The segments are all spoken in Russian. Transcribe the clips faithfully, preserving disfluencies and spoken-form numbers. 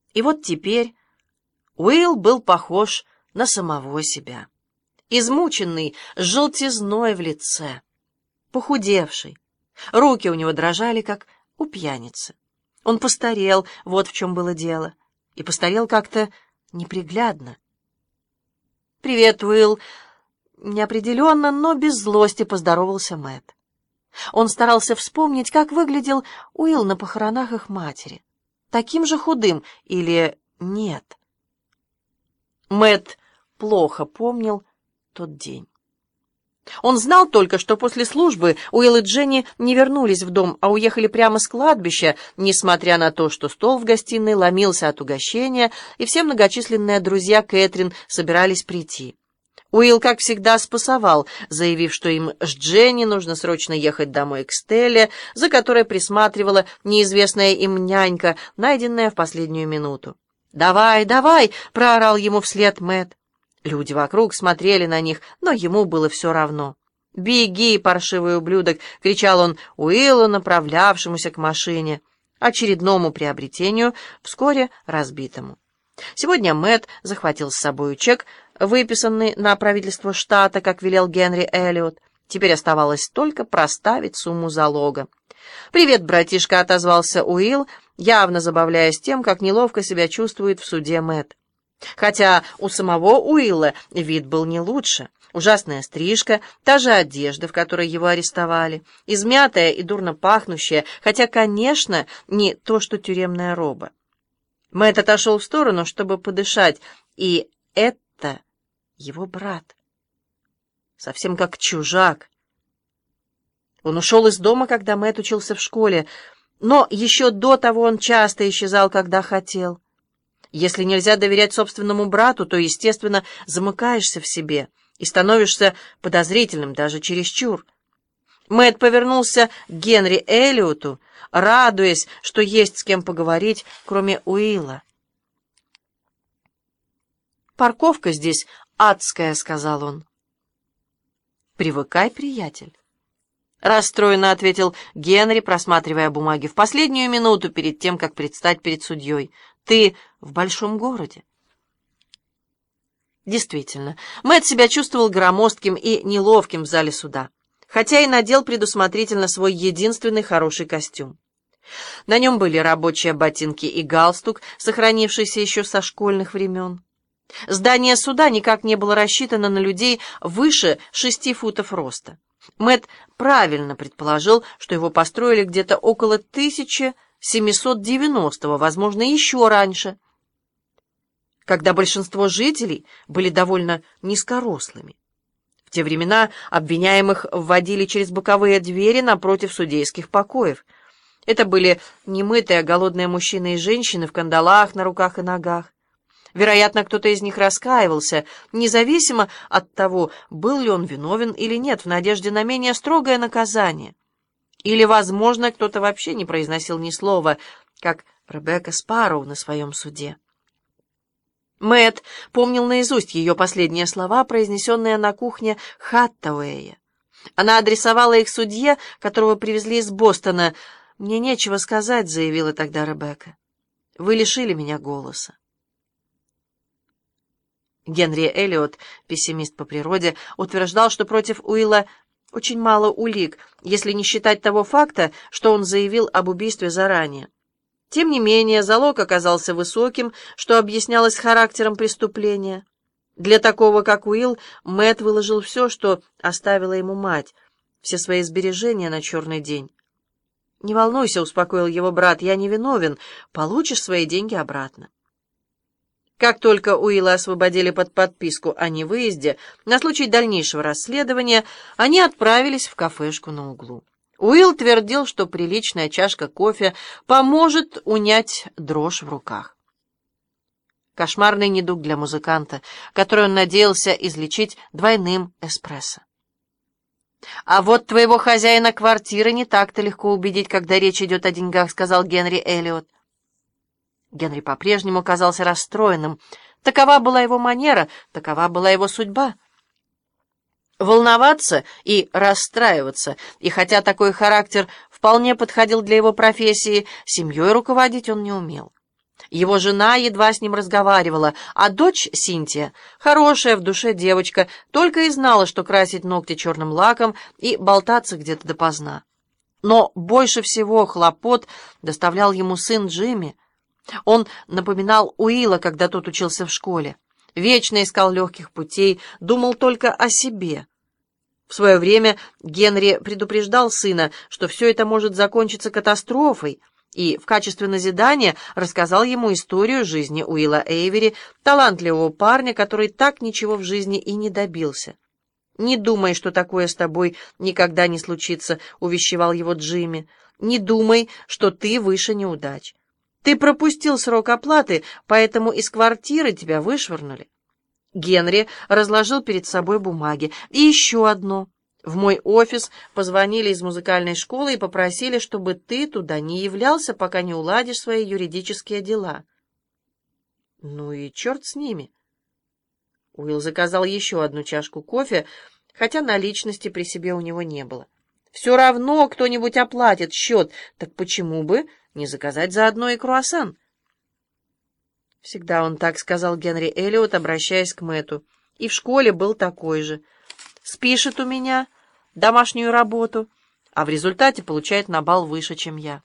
И вот теперь Уилл был похож на самого себя. Измученный, с желтизной в лице, похудевший. Руки у него дрожали, как у пьяницы. Он постарел, вот в чем было дело. И постарел как-то неприглядно. «Привет, Уилл!» Неопределенно, но без злости поздоровался Мэтт. Он старался вспомнить, как выглядел Уилл на похоронах их матери. Таким же худым или нет? Мэтт плохо помнил тот день. Он знал только, что после службы Уилл и Дженни не вернулись в дом, а уехали прямо с кладбища, несмотря на то, что стол в гостиной ломился от угощения, и все многочисленные друзья Кэтрин собирались прийти. Уилл, как всегда, спасовал, заявив, что им с Дженни нужно срочно ехать домой к Стелле, за которой присматривала неизвестная им нянька, найденная в последнюю минуту. «Давай, давай!» — проорал ему вслед Мэтт. Люди вокруг смотрели на них, но ему было все равно. «Беги, паршивый ублюдок!» — кричал он Уиллу, направлявшемуся к машине, очередному приобретению, вскоре разбитому. Сегодня Мэтт захватил с собой чек, выписанный на правительство штата, как велел Генри Эллиот. Теперь оставалось только проставить сумму залога. «Привет, братишка!» — отозвался Уилл, явно забавляясь тем, как неловко себя чувствует в суде Мэтт. Хотя у самого Уилла вид был не лучше. Ужасная стрижка, та же одежда, в которой его арестовали, измятая и дурно пахнущая, хотя, конечно, не то, что тюремная роба. Мэтт отошел в сторону, чтобы подышать, и это его брат. Совсем как чужак. Он ушел из дома, когда Мэтт учился в школе, но еще до того он часто исчезал, когда хотел. Если нельзя доверять собственному брату, то, естественно, замыкаешься в себе и становишься подозрительным, даже чересчур. Мэтт повернулся к Генри Эллиоту, радуясь, что есть с кем поговорить, кроме Уилла. «Парковка здесь адская», — сказал он. «Привыкай, приятель», — расстроенно ответил Генри, просматривая бумаги в последнюю минуту перед тем, как предстать перед судьей. «Ты в большом городе». Действительно, Мэтт себя чувствовал громоздким и неловким в зале суда, хотя и надел предусмотрительно свой единственный хороший костюм. На нем были рабочие ботинки и галстук, сохранившийся еще со школьных времен. Здание суда никак не было рассчитано на людей выше шести футов роста. Мэтт правильно предположил, что его построили где-то около тысяча семьсот девяностого, возможно, еще раньше, когда большинство жителей были довольно низкорослыми. В те времена обвиняемых вводили через боковые двери напротив судейских покоев. Это были немытые, голодные мужчины и женщины в кандалах на руках и ногах. Вероятно, кто-то из них раскаивался, независимо от того, был ли он виновен или нет, в надежде на менее строгое наказание. Или, возможно, кто-то вообще не произносил ни слова, как Ребекка Спарроу на своем суде. Мэтт помнил наизусть ее последние слова, произнесенные на кухне Хаттауэя. Она адресовала их судье, которого привезли из Бостона. «Мне нечего сказать», — заявила тогда Ребекка. «Вы лишили меня голоса». Генри Эллиот, пессимист по природе, утверждал, что против Уилла очень мало улик, если не считать того факта, что он заявил об убийстве заранее. Тем не менее, залог оказался высоким, что объяснялось характером преступления. Для такого, как Уилл, Мэтт выложил все, что оставила ему мать, все свои сбережения на черный день. «Не волнуйся», — успокоил его брат, — «я не виновен, получишь свои деньги обратно». Как только Уилла освободили под подписку о невыезде, на случай дальнейшего расследования, они отправились в кафешку на углу. Уилл твердил, что приличная чашка кофе поможет унять дрожь в руках. Кошмарный недуг для музыканта, который он надеялся излечить двойным эспрессо. «А вот твоего хозяина квартиры не так-то легко убедить, когда речь идет о деньгах», — сказал Генри Эллиот. Генри по-прежнему казался расстроенным. Такова была его манера, такова была его судьба. Волноваться и расстраиваться, и хотя такой характер вполне подходил для его профессии, семьей руководить он не умел. Его жена едва с ним разговаривала, а дочь Синтия, хорошая в душе девочка, только и знала, что красить ногти черным лаком и болтаться где-то допоздна. Но больше всего хлопот доставлял ему сын Джимми. Он напоминал Уилла, когда тот учился в школе. Вечно искал легких путей, думал только о себе. В свое время Генри предупреждал сына, что все это может закончиться катастрофой, и в качестве назидания рассказал ему историю жизни Уилла Эйвери, талантливого парня, который так ничего в жизни и не добился. «Не думай, что такое с тобой никогда не случится», — увещевал его Джимми. «Не думай, что ты выше неудач. Ты пропустил срок оплаты, поэтому из квартиры тебя вышвырнули». Генри разложил перед собой бумаги. «И еще одно. В мой офис позвонили из музыкальной школы и попросили, чтобы ты туда не являлся, пока не уладишь свои юридические дела». Ну и черт с ними. Уилл заказал еще одну чашку кофе, хотя наличности при себе у него не было. Все равно кто-нибудь оплатит счет, так почему бы не заказать заодно и круассан? Всегда он так сказал Генри Эллиот, обращаясь к Мэтту. И в школе был такой же. Спишет у меня домашнюю работу, а в результате получает на балл выше, чем я.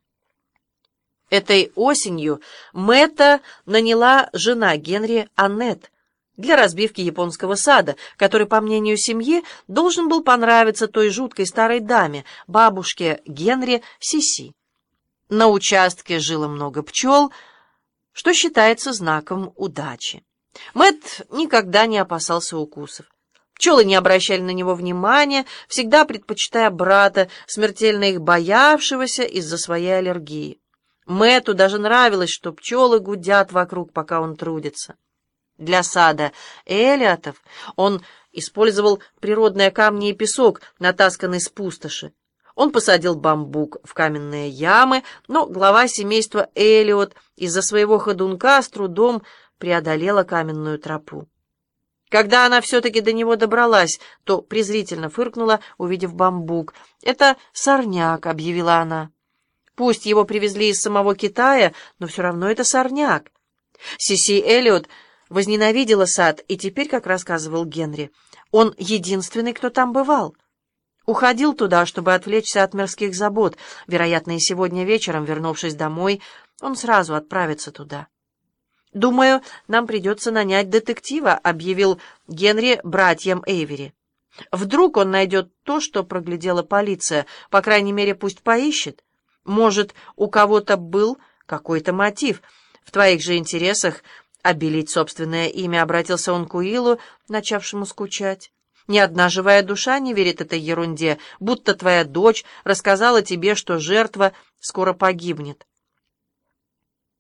Этой осенью Мэтта наняла жена Генри Аннет для разбивки японского сада, который, по мнению семьи, должен был понравиться той жуткой старой даме, бабушке Генри Сиси. На участке жило много пчел, что считается знаком удачи. Мэтт никогда не опасался укусов. Пчелы не обращали на него внимания, всегда предпочитая брата, смертельно их боявшегося из-за своей аллергии. Мэтту даже нравилось, что пчелы гудят вокруг, пока он трудится. Для сада Эллиотов он использовал природные камни и песок, натасканный с пустоши. Он посадил бамбук в каменные ямы, но глава семейства Эллиот из-за своего ходунка с трудом преодолела каменную тропу. Когда она все-таки до него добралась, то презрительно фыркнула, увидев бамбук. «Это сорняк», — объявила она. «Пусть его привезли из самого Китая, но все равно это сорняк». Сиси Эллиот возненавидела сад, и теперь, как рассказывал Генри, он единственный, кто там бывал. Уходил туда, чтобы отвлечься от мирских забот. Вероятно, и сегодня вечером, вернувшись домой, он сразу отправится туда. «Думаю, нам придется нанять детектива», — объявил Генри братьям Эйвери. «Вдруг он найдет то, что проглядела полиция, по крайней мере, пусть поищет. Может, у кого-то был какой-то мотив. В твоих же интересах обелить собственное имя», — обратился он к Уиллу, начавшему скучать. «Ни одна живая душа не верит этой ерунде, будто твоя дочь рассказала тебе, что жертва скоро погибнет.